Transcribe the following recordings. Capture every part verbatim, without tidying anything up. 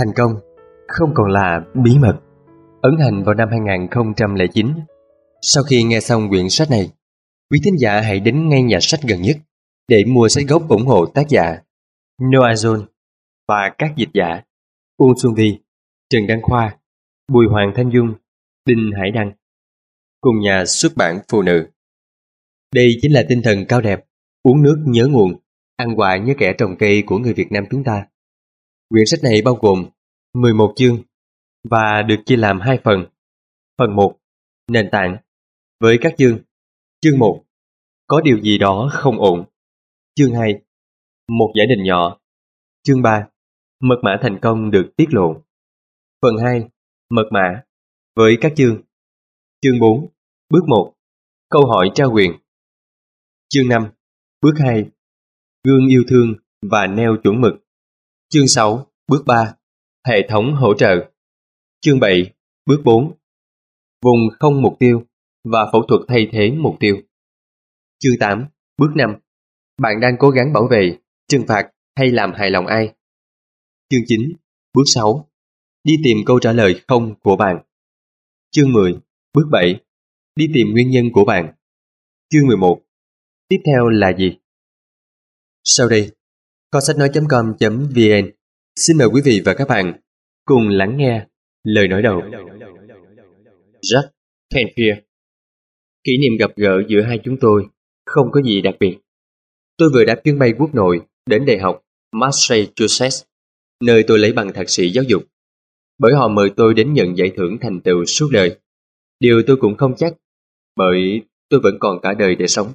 Thành công không còn là bí mật. Ấn hành vào năm hai không không chín. Sau khi nghe xong quyển sách này, quý thính giả hãy đến ngay nhà sách gần nhất để mua sách gốc ủng hộ tác giả Noah John và các dịch giả Uông Xuân Vi, Trần Đăng Khoa, Bùi Hoàng Thanh Dung, Đinh Hải Đăng cùng nhà xuất bản Phụ Nữ. Đây chính là tinh thần cao đẹp, uống nước nhớ nguồn, ăn quả nhớ kẻ trồng cây của người Việt Nam chúng ta. Quyển sách này bao gồm mười một chương và được chia làm hai phần. Phần một, nền tảng, với các chương. Chương một, có điều gì đó không ổn. Chương hai, một giả định nhỏ. Chương ba, mật mã thành công được tiết lộ. Phần hai, mật mã, với các chương. Chương bốn, bước một, câu hỏi trao quyền. Chương năm, bước hai, gương yêu thương và neo chuẩn mực. Chương sáu, bước ba, hệ thống hỗ trợ. Chương bảy, bước bốn, vùng không mục tiêu và phẫu thuật thay thế mục tiêu. Chương tám, bước năm, bạn đang cố gắng bảo vệ, trừng phạt hay làm hài lòng ai? Chương chín, bước sáu, đi tìm câu trả lời không của bạn. Chương mười, bước bảy, đi tìm nguyên nhân của bạn. Chương mười một, tiếp theo là gì? Sau đây, kho sách nói chấm com chấm vn xin mời quý vị và các bạn cùng lắng nghe lời nói đầu. Jack Canfield. Kỷ niệm gặp gỡ giữa hai chúng tôi không có gì đặc biệt. Tôi vừa đáp chuyến bay quốc nội đến Đại học Massachusetts, nơi tôi lấy bằng thạc sĩ giáo dục, bởi họ mời tôi đến nhận giải thưởng thành tựu suốt đời. Điều tôi cũng không chắc, bởi tôi vẫn còn cả đời để sống.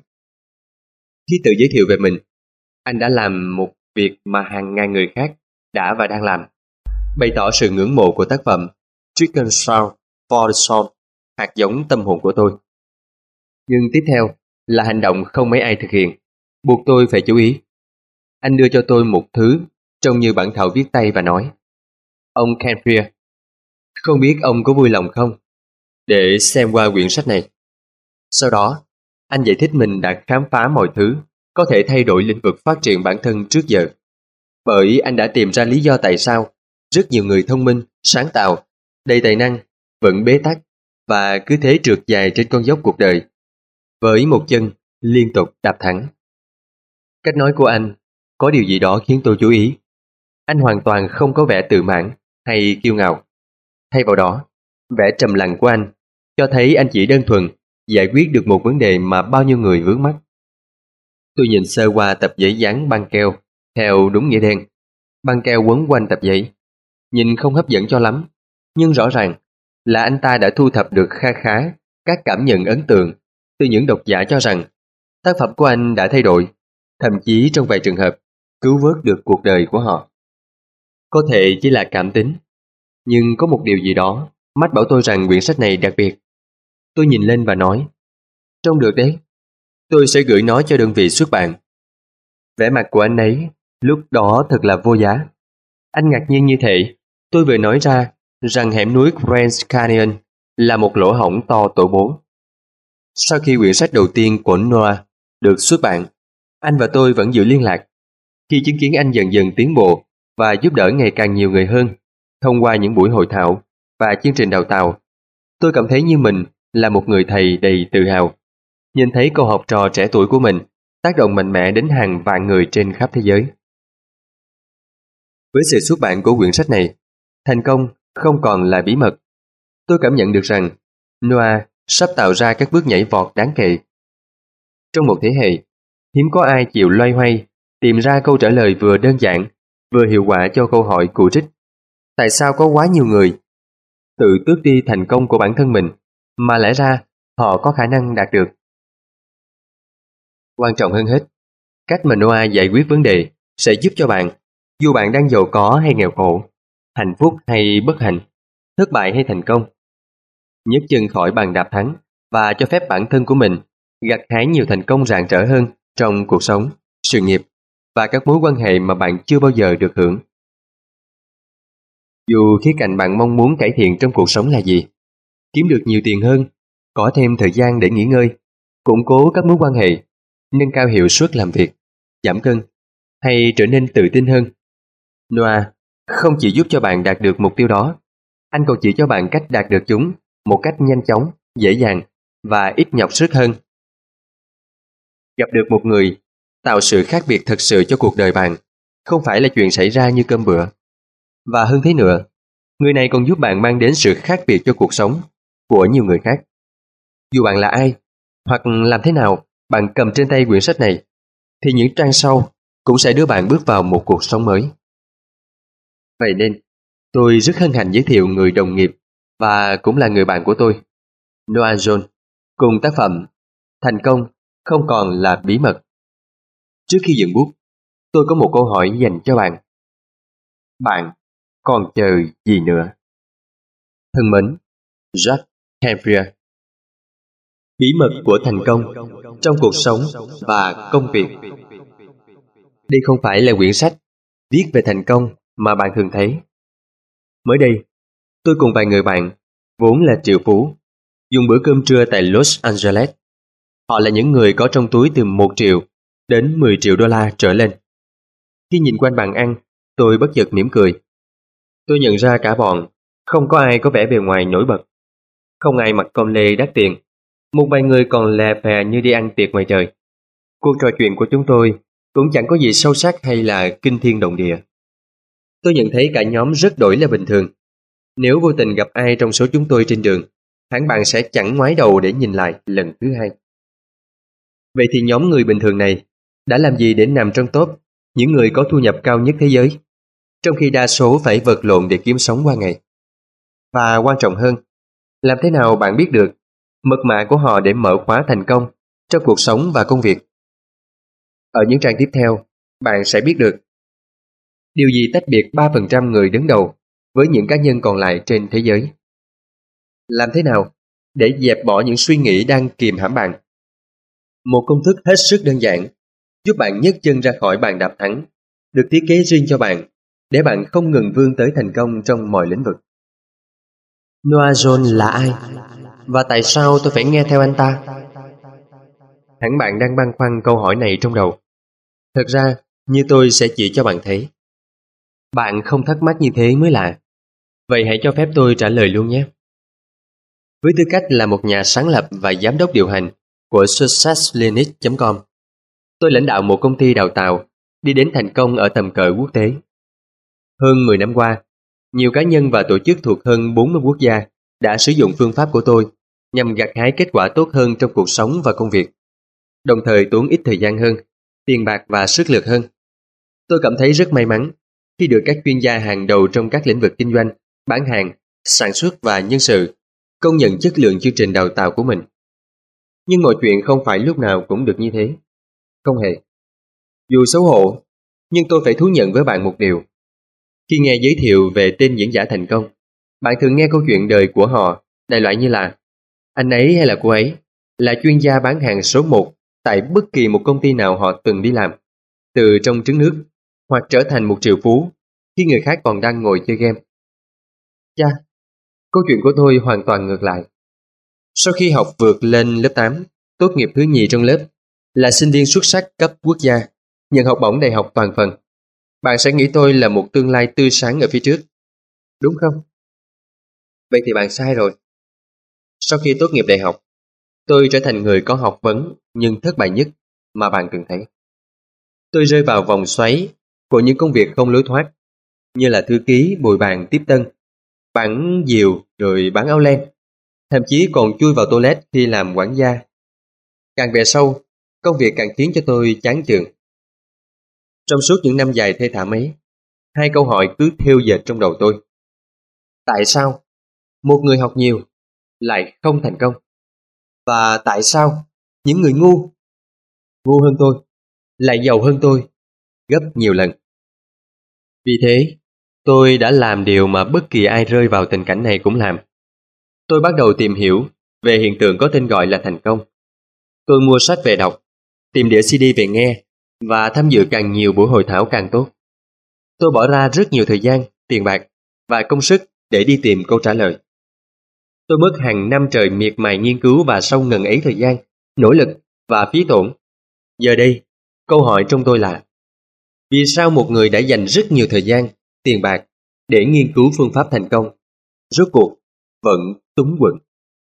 Khi tự giới thiệu về mình, anh đã làm một việc mà hàng ngàn người khác đã và đang làm, bày tỏ sự ngưỡng mộ của tác phẩm Chicken Soup for the Soul, hạt giống tâm hồn của tôi. Nhưng tiếp theo là hành động không mấy ai thực hiện, buộc tôi phải chú ý. Anh đưa cho tôi một thứ trông như bản thảo viết tay và nói: Ông Canfield, không biết ông có vui lòng không để xem qua quyển sách này. Sau đó, anh giải thích mình đã khám phá mọi thứ có thể thay đổi lĩnh vực phát triển bản thân trước giờ. Bởi anh đã tìm ra lý do tại sao rất nhiều người thông minh, sáng tạo, đầy tài năng vẫn bế tắc và cứ thế trượt dài trên con dốc cuộc đời, với một chân liên tục đạp thẳng. Cách nói của anh có điều gì đó khiến tôi chú ý. Anh hoàn toàn không có vẻ tự mãn hay kiêu ngạo. Thay vào đó, vẻ trầm lặng của anh cho thấy anh chỉ đơn thuần giải quyết được một vấn đề mà bao nhiêu người vướng mắc. Tôi nhìn sơ qua tập giấy dán băng keo theo đúng nghĩa đen. Băng keo quấn quanh tập giấy, nhìn không hấp dẫn cho lắm, nhưng rõ ràng là anh ta đã thu thập được kha khá các cảm nhận ấn tượng từ những độc giả cho rằng tác phẩm của anh đã thay đổi, thậm chí trong vài trường hợp cứu vớt được cuộc đời của họ. Có thể chỉ là cảm tính, nhưng có một điều gì đó mách bảo tôi rằng quyển sách này đặc biệt. Tôi nhìn lên và nói: Trông được đấy, tôi sẽ gửi nó cho đơn vị xuất bản. Vẻ mặt của anh ấy lúc đó thật là vô giá. Anh ngạc nhiên như thể tôi vừa nói ra rằng hẻm núi Grand Canyon là một lỗ hổng to tổ bố. Sau khi quyển sách đầu tiên của Noah được xuất bản, anh và tôi vẫn giữ liên lạc. Khi chứng kiến anh dần dần tiến bộ và giúp đỡ ngày càng nhiều người hơn thông qua những buổi hội thảo và chương trình đào tạo, tôi cảm thấy như mình là một người thầy đầy tự hào. Nhìn thấy cậu học trò trẻ tuổi của mình tác động mạnh mẽ đến hàng vạn người trên khắp thế giới. Với sự xuất bản của quyển sách này, thành công không còn là bí mật. Tôi cảm nhận được rằng Noah sắp tạo ra các bước nhảy vọt đáng kể. Trong một thế hệ, hiếm có ai chịu loay hoay tìm ra câu trả lời vừa đơn giản, vừa hiệu quả cho câu hỏi cụ trích: tại sao có quá nhiều người tự tước đi thành công của bản thân mình mà lẽ ra họ có khả năng đạt được. Quan trọng hơn hết, cách mà Noah giải quyết vấn đề sẽ giúp cho bạn, dù bạn đang giàu có hay nghèo khổ, hạnh phúc hay bất hạnh, thất bại hay thành công, nhấc chân khỏi bàn đạp thắng và cho phép bản thân của mình gặt hái nhiều thành công rạng rỡ hơn trong cuộc sống, sự nghiệp và các mối quan hệ mà bạn chưa bao giờ được hưởng. Dù khía cạnh bạn mong muốn cải thiện trong cuộc sống là gì, kiếm được nhiều tiền hơn, có thêm thời gian để nghỉ ngơi, củng cố các mối quan hệ, nâng cao hiệu suất làm việc, giảm cân hay trở nên tự tin hơn, Noah không chỉ giúp cho bạn đạt được mục tiêu đó, anh còn chỉ cho bạn cách đạt được chúng một cách nhanh chóng, dễ dàng và ít nhọc sức hơn. Gặp được một người tạo sự khác biệt thật sự cho cuộc đời bạn không phải là chuyện xảy ra như cơm bữa. Và hơn thế nữa, người này còn giúp bạn mang đến sự khác biệt cho cuộc sống của nhiều người khác. Dù bạn là ai, hoặc làm thế nào bạn cầm trên tay quyển sách này, thì những trang sau cũng sẽ đưa bạn bước vào một cuộc sống mới. Vậy nên, tôi rất hân hạnh giới thiệu người đồng nghiệp và cũng là người bạn của tôi, Noah John, cùng tác phẩm Thành công không còn là bí mật. Trước khi dừng bút, tôi có một câu hỏi dành cho bạn. Bạn còn chờ gì nữa? Thân mến, Jack Canfield. Bí mật của thành công trong cuộc sống và công việc. Đây không phải là quyển sách viết về thành công mà bạn thường thấy. Mới đây, tôi cùng vài người bạn, vốn là triệu phú, dùng bữa cơm trưa tại Los Angeles. Họ là những người có trong túi từ một triệu đến mười triệu đô la trở lên. Khi nhìn quanh bàn ăn, tôi bất chợt mỉm cười. Tôi nhận ra cả bọn, không có ai có vẻ bề ngoài nổi bật. Không ai mặc con lê đắt tiền. Một vài người còn lè phè như đi ăn tiệc ngoài trời. Cuộc trò chuyện của chúng tôi cũng chẳng có gì sâu sắc hay là kinh thiên động địa. Tôi nhận thấy cả nhóm rất đổi là bình thường. Nếu vô tình gặp ai trong số chúng tôi trên đường, hẳn bạn sẽ chẳng ngoái đầu để nhìn lại lần thứ hai. Vậy thì nhóm người bình thường này đã làm gì để nằm trong top những người có thu nhập cao nhất thế giới, trong khi đa số phải vật lộn để kiếm sống qua ngày? Và quan trọng hơn, làm thế nào bạn biết được mật mã của họ để mở khóa thành công trong cuộc sống và công việc? Ở những trang tiếp theo, bạn sẽ biết được điều gì tách biệt ba phần trăm người đứng đầu với những cá nhân còn lại trên thế giới. Làm thế nào để dẹp bỏ những suy nghĩ đang kìm hãm bạn? Một công thức hết sức đơn giản, giúp bạn nhấc chân ra khỏi bàn đạp thắng, được thiết kế riêng cho bạn, để bạn không ngừng vươn tới thành công trong mọi lĩnh vực. Noah John là ai? Và tại sao tôi phải nghe theo anh ta? Hẳn bạn đang băn khoăn câu hỏi này trong đầu. Thật ra, như tôi sẽ chỉ cho bạn thấy. Bạn không thắc mắc như thế mới lạ. Vậy hãy cho phép tôi trả lời luôn nhé. Với tư cách là một nhà sáng lập và giám đốc điều hành của Success Clinic chấm com, tôi lãnh đạo một công ty đào tạo đi đến thành công ở tầm cỡ quốc tế. Hơn mười năm qua, nhiều cá nhân và tổ chức thuộc hơn bốn mươi quốc gia đã sử dụng phương pháp của tôi nhằm gặt hái kết quả tốt hơn trong cuộc sống và công việc, đồng thời tốn ít thời gian hơn, tiền bạc và sức lực hơn. Tôi cảm thấy rất may mắn khi được các chuyên gia hàng đầu trong các lĩnh vực kinh doanh, bán hàng, sản xuất và nhân sự công nhận chất lượng chương trình đào tạo của mình. Nhưng mọi chuyện không phải lúc nào cũng được như thế. Không hề. Dù xấu hổ, nhưng tôi phải thú nhận với bạn một điều. Khi nghe giới thiệu về tên diễn giả thành công, bạn thường nghe câu chuyện đời của họ đại loại như là anh ấy hay là cô ấy là chuyên gia bán hàng số một tại bất kỳ một công ty nào họ từng đi làm, từ trong trứng nước, hoặc trở thành một triệu phú khi người khác còn đang ngồi chơi game. Chà, câu chuyện của tôi hoàn toàn ngược lại. Sau khi học vượt lên lớp tám, tốt nghiệp thứ nhì trong lớp, là sinh viên xuất sắc cấp quốc gia, nhận học bổng đại học toàn phần, bạn sẽ nghĩ tôi là một tương lai tươi sáng ở phía trước, đúng không? Vậy thì bạn sai rồi. Sau khi tốt nghiệp đại học, tôi trở thành người có học vấn nhưng thất bại nhất mà bạn từng thấy. Tôi rơi vào vòng xoáy của những công việc không lối thoát, như là thư ký, bồi bàn, tiếp tân, bán diều rồi bán áo len, thậm chí còn chui vào toilet khi làm quản gia. Càng về sau, công việc càng khiến cho tôi chán chường. Trong suốt những năm dài thê thảm ấy, hai câu hỏi cứ thêu dệt trong đầu tôi. Tại sao một người học nhiều lại không thành công? Và tại sao những người ngu, ngu hơn tôi, lại giàu hơn tôi gấp nhiều lần? Vì thế, tôi đã làm điều mà bất kỳ ai rơi vào tình cảnh này cũng làm. Tôi bắt đầu tìm hiểu về hiện tượng có tên gọi là thành công. Tôi mua sách về đọc, tìm đĩa xê đê về nghe và tham dự càng nhiều buổi hội thảo càng tốt. Tôi bỏ ra rất nhiều thời gian, tiền bạc và công sức để đi tìm câu trả lời. Tôi mất hàng năm trời miệt mài nghiên cứu và sau ngần ấy thời gian, nỗ lực và phí tổn. Giờ đây, câu hỏi trong tôi là: vì sao một người đã dành rất nhiều thời gian, tiền bạc để nghiên cứu phương pháp thành công. Rốt cuộc vẫn túng quẫn.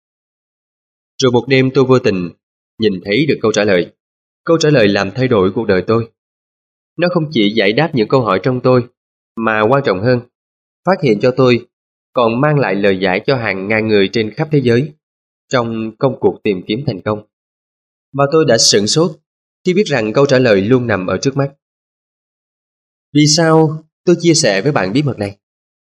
Rồi một đêm tôi vô tình nhìn thấy được câu trả lời. Câu trả lời làm thay đổi cuộc đời tôi. Nó không chỉ giải đáp những câu hỏi trong tôi, mà quan trọng hơn, phát hiện cho tôi còn mang lại lời giải cho hàng ngàn người trên khắp thế giới trong công cuộc tìm kiếm thành công. Và tôi đã sửng sốt khi biết rằng câu trả lời luôn nằm ở trước mắt. Vì sao tôi chia sẻ với bạn bí mật này?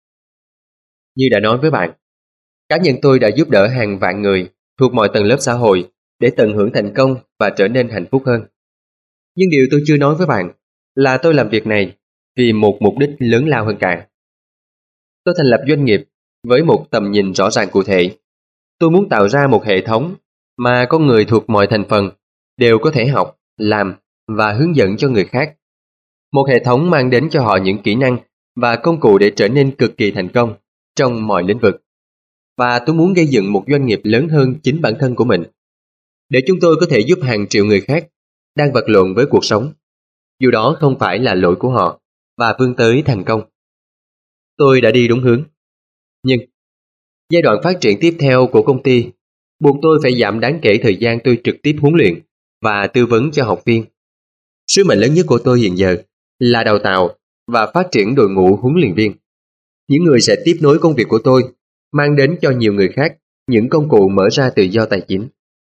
Như đã nói với bạn, cá nhân tôi đã giúp đỡ hàng vạn người thuộc mọi tầng lớp xã hội để tận hưởng thành công và trở nên hạnh phúc hơn. Nhưng điều tôi chưa nói với bạn là tôi làm việc này vì một mục đích lớn lao hơn cả. Tôi thành lập doanh nghiệp với một tầm nhìn rõ ràng cụ thể. Tôi muốn tạo ra một hệ thống mà con người thuộc mọi thành phần đều có thể học, làm và hướng dẫn cho người khác. Một hệ thống mang đến cho họ những kỹ năng và công cụ để trở nên cực kỳ thành công trong mọi lĩnh vực. Và tôi muốn gây dựng một doanh nghiệp lớn hơn chính bản thân của mình, để chúng tôi có thể giúp hàng triệu người khác đang vật lộn với cuộc sống, dù đó không phải là lỗi của họ, và vươn tới thành công. Tôi đã đi đúng hướng. Nhưng giai đoạn phát triển tiếp theo của công ty buộc tôi phải giảm đáng kể thời gian tôi trực tiếp huấn luyện và tư vấn cho học viên. Sứ mệnh lớn nhất của tôi hiện giờ là đào tạo và phát triển đội ngũ huấn luyện viên, những người sẽ tiếp nối công việc của tôi, mang đến cho nhiều người khác những công cụ mở ra tự do tài chính.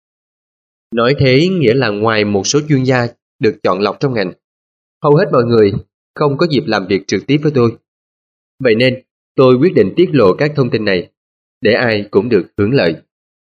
Nói thế nghĩa là ngoài một số chuyên gia được chọn lọc trong ngành, hầu hết mọi người không có dịp làm việc trực tiếp với tôi. Vậy nên tôi quyết định tiết lộ các thông tin này để ai cũng được hưởng lợi.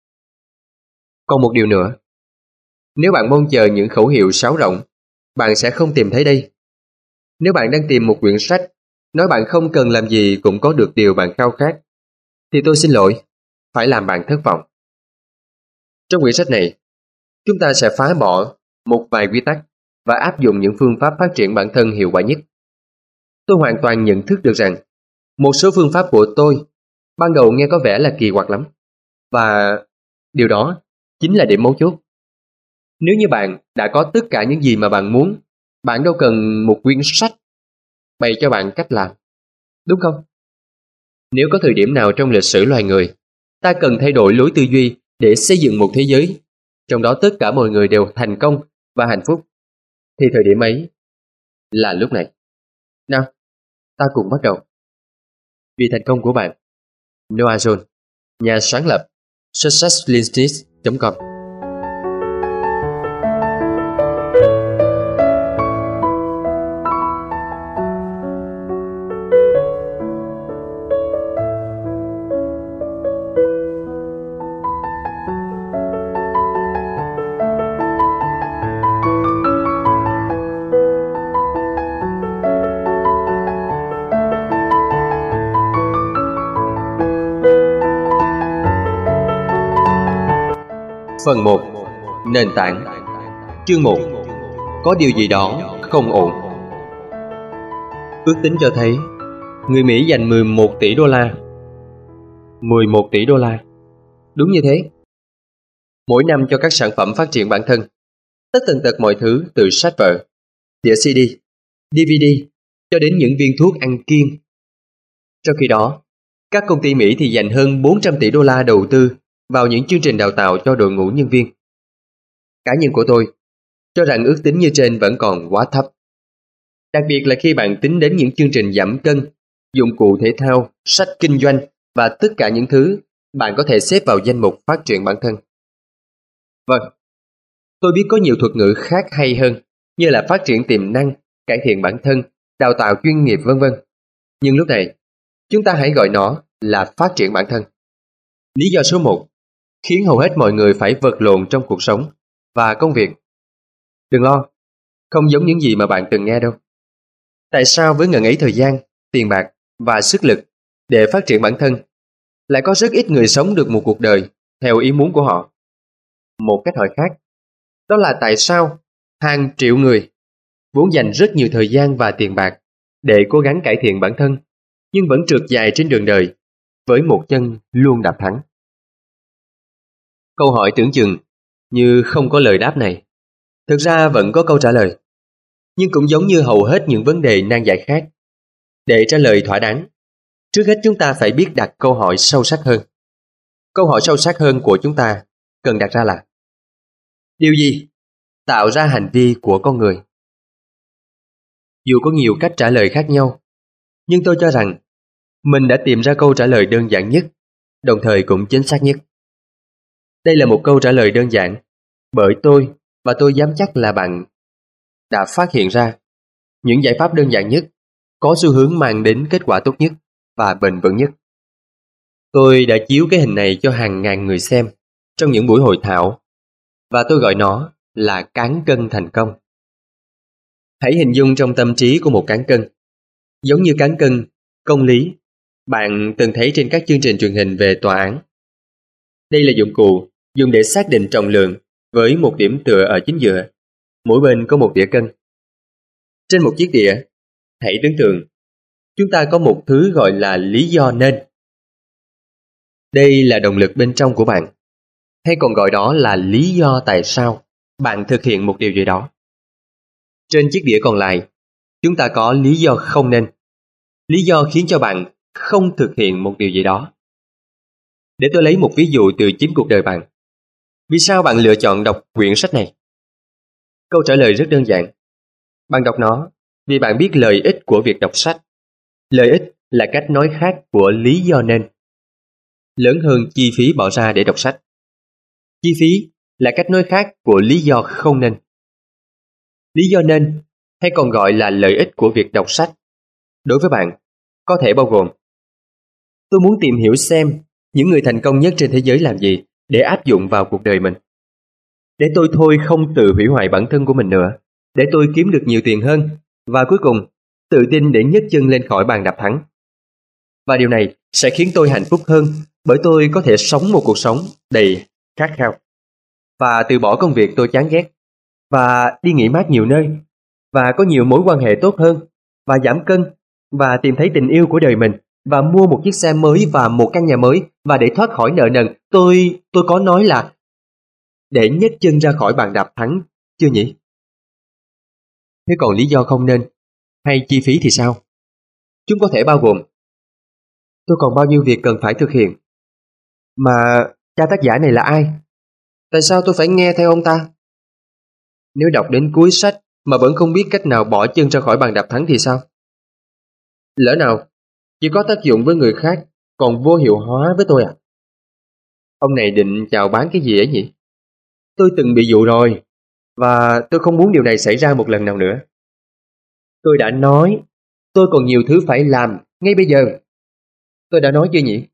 Còn một điều nữa, nếu bạn mong chờ những khẩu hiệu sáo rỗng, bạn sẽ không tìm thấy đây. Nếu bạn đang tìm một quyển sách nói bạn không cần làm gì cũng có được điều bạn khao khát, thì tôi xin lỗi, phải làm bạn thất vọng. Trong quyển sách này, chúng ta sẽ phá bỏ một vài quy tắc và áp dụng những phương pháp phát triển bản thân hiệu quả nhất. Tôi hoàn toàn nhận thức được rằng một số phương pháp của tôi ban đầu nghe có vẻ là kỳ quặc lắm, và điều đó chính là điểm mấu chốt. Nếu như bạn đã có tất cả những gì mà bạn muốn, bạn đâu cần một quyển sách bày cho bạn cách làm, đúng không? Nếu có thời điểm nào trong lịch sử loài người, ta cần thay đổi lối tư duy để xây dựng một thế giới trong đó tất cả mọi người đều thành công và hạnh phúc, thì thời điểm ấy là lúc này. Nào, ta cùng bắt đầu. Vì thành công của bạn, Noah John, nhà sáng lập success links chấm com. Phần một. Nền tảng. Chương một. Có điều gì đó không ổn. Ước tính cho thấy người Mỹ dành mười một tỷ đô la. mười một tỷ đô la. Đúng như thế. Mỗi năm cho các sản phẩm phát triển bản thân, tất tần tật mọi thứ từ sách vở, đĩa xê đê, đê vê đê cho đến những viên thuốc ăn kiêng. Trong khi đó, các công ty Mỹ thì dành hơn bốn trăm tỷ đô la đầu tư vào những chương trình đào tạo cho đội ngũ nhân viên. Cá nhân của tôi cho rằng ước tính như trên vẫn còn quá thấp. Đặc biệt là khi bạn tính đến những chương trình giảm cân, dụng cụ thể thao, sách kinh doanh và tất cả những thứ bạn có thể xếp vào danh mục phát triển bản thân. Vâng, tôi biết có nhiều thuật ngữ khác hay hơn, như là phát triển tiềm năng, cải thiện bản thân, đào tạo chuyên nghiệp vân vân. Nhưng lúc này, chúng ta hãy gọi nó là phát triển bản thân. Lý do số một khiến hầu hết mọi người phải vật lộn trong cuộc sống và công việc. Đừng lo, không giống những gì mà bạn từng nghe đâu. Tại sao với ngần ấy thời gian, tiền bạc và sức lực để phát triển bản thân, lại có rất ít người sống được một cuộc đời theo ý muốn của họ? Một cách hỏi khác, đó là tại sao hàng triệu người vốn dành rất nhiều thời gian và tiền bạc để cố gắng cải thiện bản thân, nhưng vẫn trượt dài trên đường đời với một chân luôn đạp thắng. Câu hỏi tưởng chừng như không có lời đáp này, thực ra vẫn có câu trả lời. Nhưng cũng giống như hầu hết những vấn đề nan giải khác, để trả lời thỏa đáng, Trước hết chúng ta phải biết đặt câu hỏi sâu sắc hơn. Câu hỏi sâu sắc hơn của chúng ta cần đặt ra là: điều gì tạo ra hành vi của con người? Dù có nhiều cách trả lời khác nhau, nhưng tôi cho rằng mình đã tìm ra câu trả lời đơn giản nhất, đồng thời cũng chính xác nhất. Đây là một câu trả lời đơn giản bởi tôi, và tôi dám chắc là bạn đã phát hiện ra những giải pháp đơn giản nhất, có xu hướng mang đến kết quả tốt nhất và bền vững nhất. Tôi đã chiếu cái hình này cho hàng ngàn người xem trong những buổi hội thảo, và tôi gọi nó là cán cân thành công. Hãy hình dung trong tâm trí của một cán cân, giống như cán cân công lý bạn từng thấy trên các chương trình truyền hình về tòa án. Đây là dụng cụ dùng để xác định trọng lượng với một điểm tựa ở chính giữa, mỗi bên có một đĩa cân. Trên một chiếc đĩa, hãy tưởng tượng chúng ta có một thứ gọi là lý do nên. Đây là động lực bên trong của bạn, hay còn gọi đó là lý do tại sao bạn thực hiện một điều gì đó. Trên chiếc đĩa còn lại, chúng ta có lý do không nên, lý do khiến cho bạn không thực hiện một điều gì đó. Để tôi lấy một ví dụ từ chính cuộc đời bạn. Vì sao bạn lựa chọn đọc quyển sách này? Câu trả lời rất đơn giản. Bạn đọc nó vì bạn biết lợi ích của việc đọc sách. Lợi ích là cách nói khác của lý do nên, lớn hơn chi phí bỏ ra để đọc sách. Chi phí là cách nói khác của lý do không nên. Lý do nên, hay còn gọi là lợi ích của việc đọc sách, đối với bạn có thể bao gồm: tôi muốn tìm hiểu xem những người thành công nhất trên thế giới làm gì để áp dụng vào cuộc đời mình. Để tôi thôi không tự hủy hoại bản thân của mình nữa, để tôi kiếm được nhiều tiền hơn, và cuối cùng tự tin để nhấc chân lên khỏi bàn đạp thắng. Và điều này sẽ khiến tôi hạnh phúc hơn, bởi tôi có thể sống một cuộc sống đầy khát khao, và từ bỏ công việc tôi chán ghét, và đi nghỉ mát nhiều nơi, và có nhiều mối quan hệ tốt hơn, và giảm cân, và tìm thấy tình yêu của đời mình, và mua một chiếc xe mới và một căn nhà mới, và để thoát khỏi nợ nần. Tôi, tôi có nói là để nhấc chân ra khỏi bàn đạp thắng, chưa nhỉ? Thế còn lý do không nên, hay chi phí thì sao? Chúng có thể bao gồm: tôi còn bao nhiêu việc cần phải thực hiện. Mà cha tác giả này là ai? Tại sao tôi phải nghe theo ông ta? Nếu đọc đến cuối sách mà vẫn không biết cách nào bỏ chân ra khỏi bàn đạp thắng thì sao? Lỡ nào chỉ có tác dụng với người khác, còn vô hiệu hóa với tôi à? Ông này định chào bán cái gì ấy nhỉ? Tôi từng bị dụ rồi, và tôi không muốn điều này xảy ra một lần nào nữa. Tôi đã nói, tôi còn nhiều thứ phải làm ngay bây giờ. Tôi đã nói chưa nhỉ?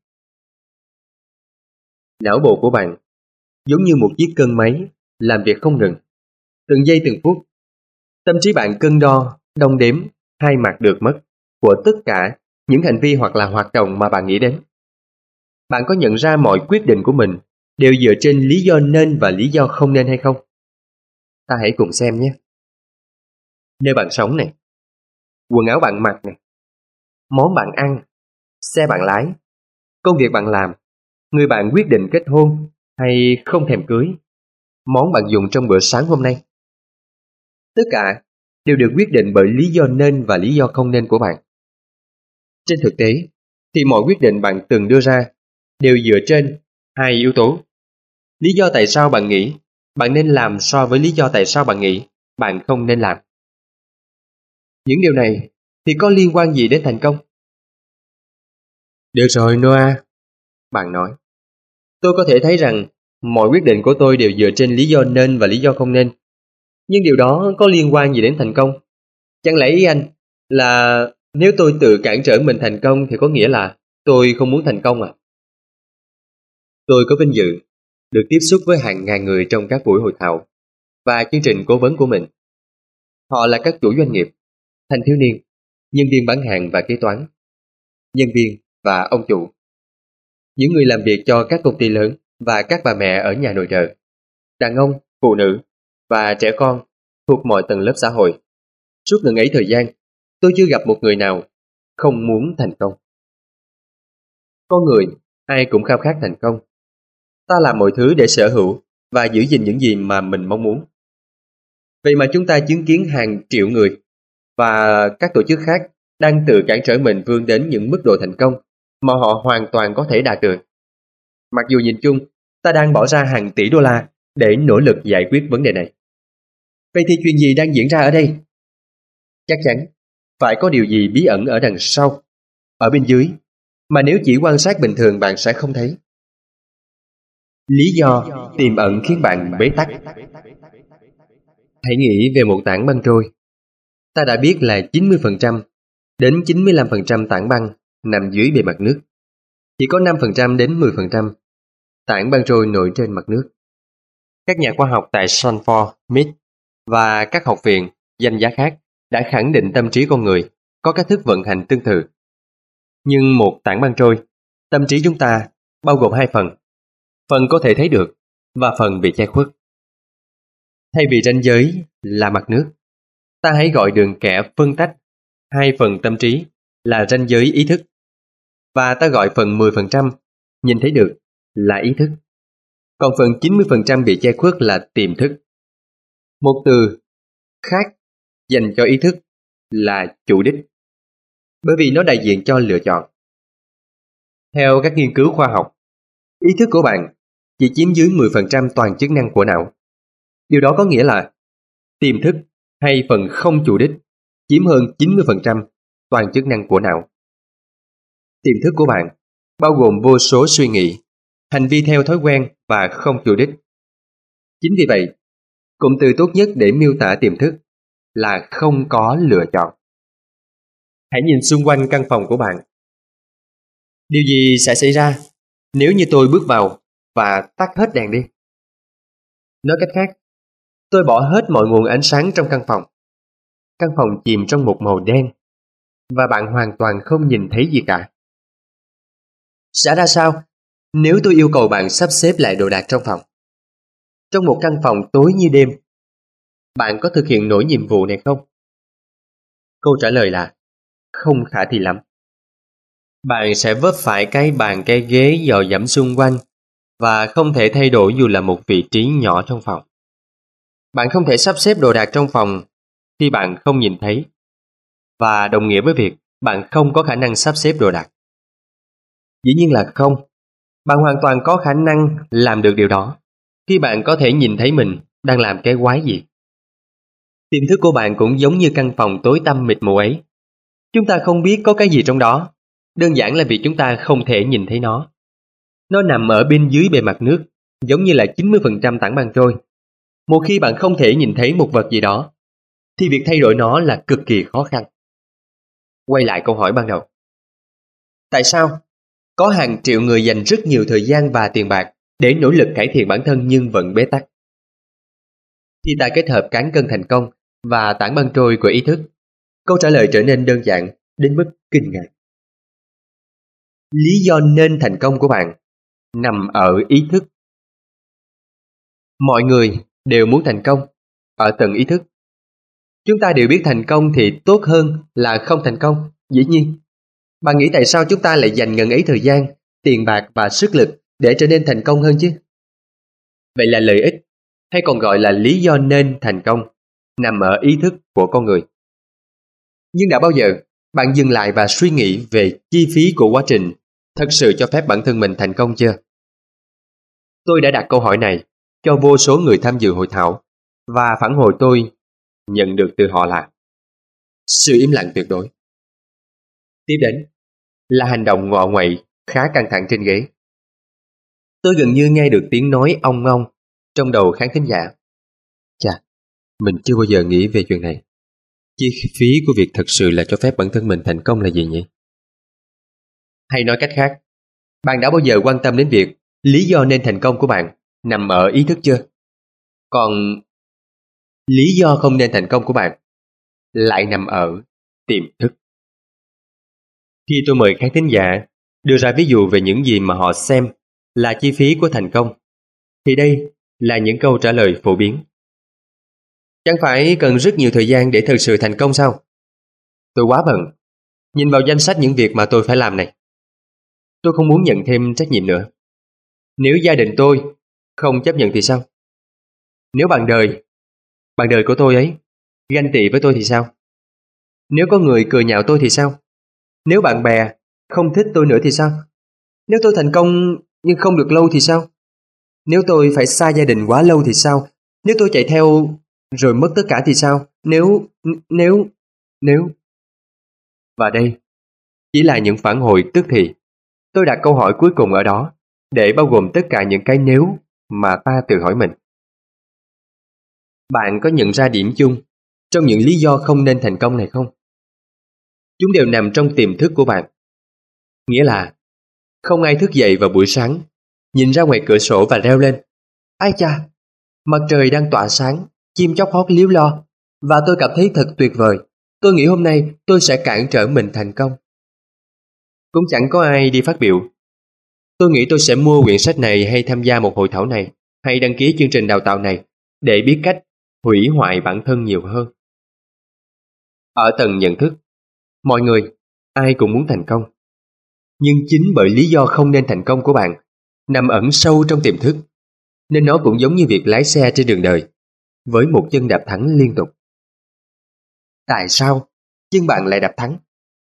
Não bộ của bạn giống như một chiếc cân máy làm việc không ngừng, từng giây từng phút. Tâm trí bạn cân đo, đong đếm hai mặt được mất của tất cả những hành vi hoặc là hoạt động mà bạn nghĩ đến. Bạn có nhận ra mọi quyết định của mình đều dựa trên lý do nên và lý do không nên hay không? Ta hãy cùng xem nhé. Nơi bạn sống này, quần áo bạn mặc này, món bạn ăn, xe bạn lái, công việc bạn làm, người bạn quyết định kết hôn hay không thèm cưới, món bạn dùng trong bữa sáng hôm nay. Tất cả đều được quyết định bởi lý do nên và lý do không nên của bạn. Trên thực tế, thì mọi quyết định bạn từng đưa ra đều dựa trên hai yếu tố: lý do tại sao bạn nghĩ bạn nên làm so với lý do tại sao bạn nghĩ bạn không nên làm. Những điều này thì có liên quan gì đến thành công? Được rồi Noah, bạn nói. Tôi có thể thấy rằng mọi quyết định của tôi đều dựa trên lý do nên và lý do không nên. Nhưng điều đó có liên quan gì đến thành công? Chẳng lẽ ý anh là nếu tôi tự cản trở mình thành công thì có nghĩa là tôi không muốn thành công à? Tôi có vinh dự được tiếp xúc với hàng ngàn người trong các buổi hội thảo và chương trình cố vấn của mình. Họ là các chủ doanh nghiệp, thanh thiếu niên, nhân viên bán hàng và kế toán, nhân viên và ông chủ, những người làm việc cho các công ty lớn và các bà mẹ ở nhà nội trợ, đàn ông, phụ nữ và trẻ con thuộc mọi tầng lớp xã hội. Suốt ngần ấy thời gian, tôi chưa gặp một người nào không muốn thành công. Con người, ai cũng khao khát thành công. Ta làm mọi thứ để sở hữu và giữ gìn những gì mà mình mong muốn. Vậy mà chúng ta chứng kiến hàng triệu người và các tổ chức khác đang tự cản trở mình vươn đến những mức độ thành công mà họ hoàn toàn có thể đạt được. Mặc dù nhìn chung, ta đang bỏ ra hàng tỷ đô la để nỗ lực giải quyết vấn đề này. Vậy thì chuyện gì đang diễn ra ở đây? Chắc chắn, phải có điều gì bí ẩn ở đằng sau, ở bên dưới, mà nếu chỉ quan sát bình thường bạn sẽ không thấy. Lý do tiềm ẩn khiến bạn bế tắc. Hãy nghĩ về một tảng băng trôi. Ta đã biết là chín mươi phần trăm đến chín mươi lăm phần trăm tảng băng nằm dưới bề mặt nước. Chỉ có năm phần trăm đến mười phần trăm tảng băng trôi nổi trên mặt nước. Các nhà khoa học tại Stanford, em i tê và các học viện danh giá khác đã khẳng định tâm trí con người có cách thức vận hành tương tự. Nhưng một tảng băng trôi, tâm trí chúng ta bao gồm hai phần. Phần có thể thấy được và phần bị che khuất. Thay vì ranh giới là mặt nước, ta hãy gọi đường kẻ phân tách hai phần tâm trí là ranh giới ý thức. Và ta gọi phần mười phần trăm nhìn thấy được là ý thức. Còn phần chín mươi phần trăm bị che khuất là tiềm thức. Một từ khác dành cho ý thức là chủ đích, bởi vì nó đại diện cho lựa chọn. Theo các nghiên cứu khoa học, ý thức của bạn chỉ chiếm dưới mười phần trăm toàn chức năng của não. Điều đó có nghĩa là tiềm thức hay phần không chủ đích chiếm hơn chín mươi phần trăm toàn chức năng của não. Tiềm thức của bạn bao gồm vô số suy nghĩ, hành vi theo thói quen và không chủ đích. Chính vì vậy, cụm từ tốt nhất để miêu tả tiềm thức là không có lựa chọn. Hãy nhìn xung quanh căn phòng của bạn. Điều gì sẽ xảy ra nếu như tôi bước vào và tắt hết đèn đi? Nói cách khác, tôi bỏ hết mọi nguồn ánh sáng trong căn phòng. Căn phòng chìm trong một màu đen và bạn hoàn toàn không nhìn thấy gì cả. Sẽ ra sao nếu tôi yêu cầu bạn sắp xếp lại đồ đạc trong phòng? Trong một căn phòng tối như đêm, bạn có thực hiện nổi nhiệm vụ này không? Câu trả lời là không khả thi lắm. Bạn sẽ vấp phải cái bàn cái ghế dò dẫm xung quanh và không thể thay đổi dù là một vị trí nhỏ trong phòng. Bạn không thể sắp xếp đồ đạc trong phòng khi bạn không nhìn thấy, và đồng nghĩa với việc bạn không có khả năng sắp xếp đồ đạc. Dĩ nhiên là không. Bạn hoàn toàn có khả năng làm được điều đó khi bạn có thể nhìn thấy mình đang làm cái quái gì. Tiềm thức của bạn cũng giống như căn phòng tối tăm mịt mù ấy. Chúng ta không biết có cái gì trong đó, đơn giản là vì chúng ta không thể nhìn thấy nó. Nó nằm ở bên dưới bề mặt nước, giống như là chín mươi phần trăm tảng băng trôi. Một khi bạn không thể nhìn thấy một vật gì đó, thì việc thay đổi nó là cực kỳ khó khăn. Quay lại câu hỏi ban đầu. Tại sao có hàng triệu người dành rất nhiều thời gian và tiền bạc để nỗ lực cải thiện bản thân nhưng vẫn bế tắc? Khi ta kết hợp cán cân thành công và tảng băng trôi của ý thức, câu trả lời trở nên đơn giản đến mức kinh ngạc. Lý do nên thành công của bạn nằm ở ý thức. Mọi người đều muốn thành công ở tầng ý thức. Chúng ta đều biết thành công thì tốt hơn là không thành công, dĩ nhiên. Bạn nghĩ tại sao chúng ta lại dành ngần ấy thời gian, tiền bạc và sức lực để trở nên thành công hơn chứ? Vậy là lợi ích, hay còn gọi là lý do nên thành công, nằm ở ý thức của con người. Nhưng đã bao giờ bạn dừng lại và suy nghĩ về chi phí của quá trình thật sự cho phép bản thân mình thành công chưa? Tôi đã đặt câu hỏi này cho vô số người tham dự hội thảo, và phản hồi tôi nhận được từ họ là sự im lặng tuyệt đối. Tiếp đến là hành động ngọ nguậy khá căng thẳng trên ghế. Tôi gần như nghe được tiếng nói ong ong trong đầu khán thính giả. Chà, mình chưa bao giờ nghĩ về chuyện này. Chi phí của việc thật sự là cho phép bản thân mình thành công là gì nhỉ? Hay nói cách khác, bạn đã bao giờ quan tâm đến việc lý do nên thành công của bạn nằm ở ý thức chưa? Còn lý do không nên thành công của bạn lại nằm ở tiềm thức. Khi tôi mời khán thính giả đưa ra ví dụ về những gì mà họ xem là chi phí của thành công, thì đây là những câu trả lời phổ biến. Chẳng phải cần rất nhiều thời gian để thực sự thành công sao? Tôi quá bận. Nhìn vào danh sách những việc mà tôi phải làm này. Tôi không muốn nhận thêm trách nhiệm nữa. Nếu gia đình tôi không chấp nhận thì sao? Nếu bạn đời, bạn đời của tôi ấy, ganh tị với tôi thì sao? Nếu có người cười nhạo tôi thì sao? Nếu bạn bè không thích tôi nữa thì sao? Nếu tôi thành công nhưng không được lâu thì sao? Nếu tôi phải xa gia đình quá lâu thì sao? Nếu tôi chạy theo rồi mất tất cả thì sao? Nếu, nếu, nếu... Và đây chỉ là những phản hồi tức thì. Tôi đặt câu hỏi cuối cùng ở đó để bao gồm tất cả những cái nếu mà ta tự hỏi mình. Bạn có nhận ra điểm chung trong những lý do không nên thành công này không? Chúng đều nằm trong tiềm thức của bạn. Nghĩa là không ai thức dậy vào buổi sáng, nhìn ra ngoài cửa sổ và reo lên: "Ai chà, mặt trời đang tỏa sáng, chim chóc hót líu lo, và tôi cảm thấy thật tuyệt vời. Tôi nghĩ hôm nay tôi sẽ cản trở mình thành công." Cũng chẳng có ai đi phát biểu: "Tôi nghĩ tôi sẽ mua quyển sách này hay tham gia một hội thảo này, hay đăng ký chương trình đào tạo này để biết cách hủy hoại bản thân nhiều hơn." Ở tầng nhận thức, mọi người, ai cũng muốn thành công. Nhưng chính bởi lý do không nên thành công của bạn nằm ẩn sâu trong tiềm thức, nên nó cũng giống như việc lái xe trên đường đời, với một chân đạp thắng liên tục. Tại sao chân bạn lại đạp thắng?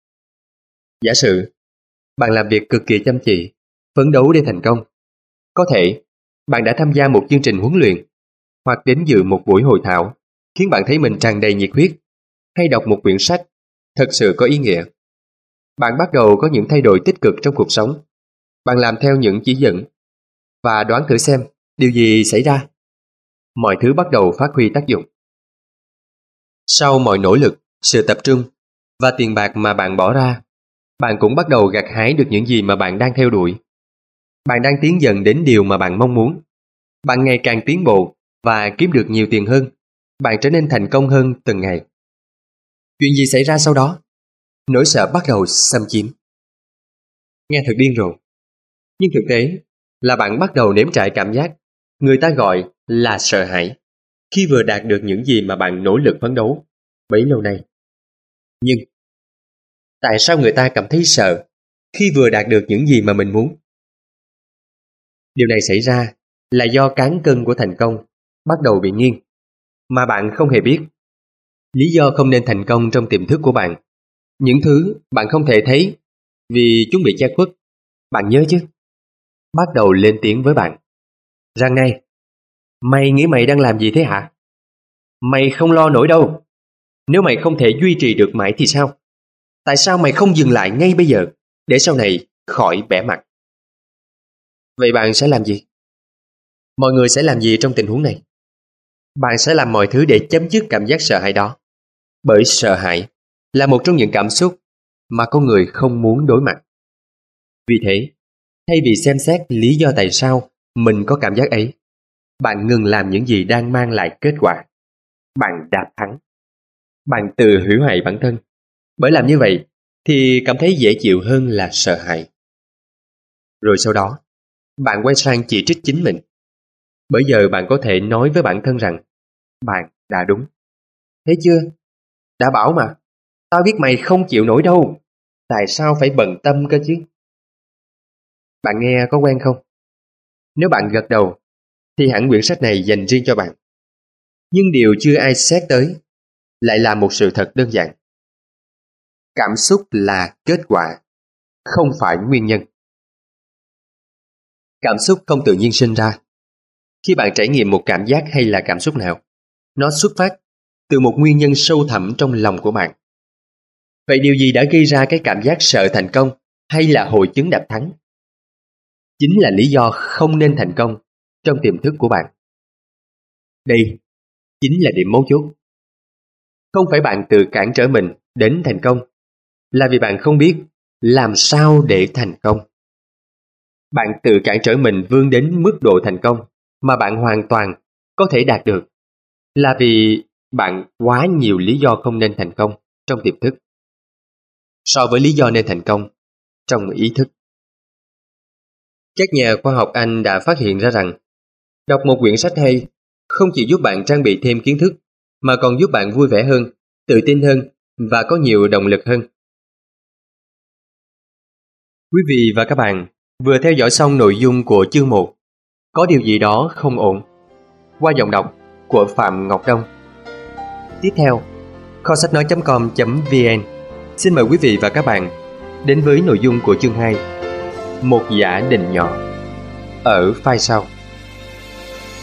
Giả sử bạn làm việc cực kỳ chăm chỉ, phấn đấu để thành công. Có thể bạn đã tham gia một chương trình huấn luyện, hoặc đến dự một buổi hội thảo khiến bạn thấy mình tràn đầy nhiệt huyết, hay đọc một quyển sách thật sự có ý nghĩa. Bạn bắt đầu có những thay đổi tích cực trong cuộc sống. Bạn làm theo những chỉ dẫn và đoán thử xem điều gì xảy ra. Mọi thứ bắt đầu phát huy tác dụng. Sau mọi nỗ lực, sự tập trung và tiền bạc mà bạn bỏ ra, bạn cũng bắt đầu gặt hái được những gì mà bạn đang theo đuổi. Bạn đang tiến dần đến điều mà bạn mong muốn. Bạn ngày càng tiến bộ và kiếm được nhiều tiền hơn. Bạn trở nên thành công hơn từng ngày. Chuyện gì xảy ra sau đó? Nỗi sợ bắt đầu xâm chiếm. Nghe thật điên rồ. Nhưng thực tế là bạn bắt đầu nếm trải cảm giác người ta gọi là sợ hãi khi vừa đạt được những gì mà bạn nỗ lực phấn đấu bấy lâu nay. Nhưng tại sao người ta cảm thấy sợ khi vừa đạt được những gì mà mình muốn? Điều này xảy ra là do cán cân của thành công bắt đầu bị nghiêng, mà bạn không hề biết. Lý do không nên thành công trong tiềm thức của bạn, những thứ bạn không thể thấy vì chúng bị che khuất, bạn nhớ chứ, bắt đầu lên tiếng với bạn rằng này: "Mày nghĩ mày đang làm gì thế hả? Mày không lo nổi đâu. Nếu mày không thể duy trì được mãi thì sao? Tại sao mày không dừng lại ngay bây giờ để sau này khỏi bẽ mặt?" Vậy bạn sẽ làm gì? Mọi người sẽ làm gì trong tình huống này? Bạn sẽ làm mọi thứ để chấm dứt cảm giác sợ hãi đó. Bởi sợ hãi là một trong những cảm xúc mà con người không muốn đối mặt. Vì thế, thay vì xem xét lý do tại sao mình có cảm giác ấy, bạn ngừng làm những gì đang mang lại kết quả. Bạn đạp thắng. Bạn tự hủy hoại bản thân. Bởi làm như vậy thì cảm thấy dễ chịu hơn là sợ hãi. Rồi sau đó, bạn quay sang chỉ trích chính mình. Bởi giờ bạn có thể nói với bản thân rằng bạn đã đúng. Thấy chưa? Đã bảo mà, tao biết mày không chịu nổi đâu. Tại sao phải bận tâm cơ chứ? Bạn nghe có quen không? Nếu bạn gật đầu thì hẳn quyển sách này dành riêng cho bạn. Nhưng điều chưa ai xét tới lại là một sự thật đơn giản. Cảm xúc là kết quả, không phải nguyên nhân. Cảm xúc không tự nhiên sinh ra. Khi bạn trải nghiệm một cảm giác hay là cảm xúc nào, nó xuất phát từ một nguyên nhân sâu thẳm trong lòng của bạn. Vậy điều gì đã gây ra cái cảm giác sợ thành công hay là hội chứng đạp thắng? Chính là lý do không nên thành công trong tiềm thức của bạn. Đây chính là điểm mấu chốt. Không phải bạn tự cản trở mình đến thành công, là vì bạn không biết làm sao để thành công. Bạn tự cản trở mình vươn đến mức độ thành công mà bạn hoàn toàn có thể đạt được, là vì bạn quá nhiều lý do không nên thành công trong tiềm thức so với lý do nên thành công trong ý thức. Các nhà khoa học Anh đã phát hiện ra rằng đọc một quyển sách hay không chỉ giúp bạn trang bị thêm kiến thức, mà còn giúp bạn vui vẻ hơn, tự tin hơn và có nhiều động lực hơn. Quý vị và các bạn vừa theo dõi xong nội dung của chương một Có điều gì đó không ổn, qua giọng đọc của Phạm Ngọc Đông. Tiếp theo, kho sách nói chấm com chấm vn xin mời quý vị và các bạn đến với nội dung của chương hai, một giả định nhỏ, ở file sau.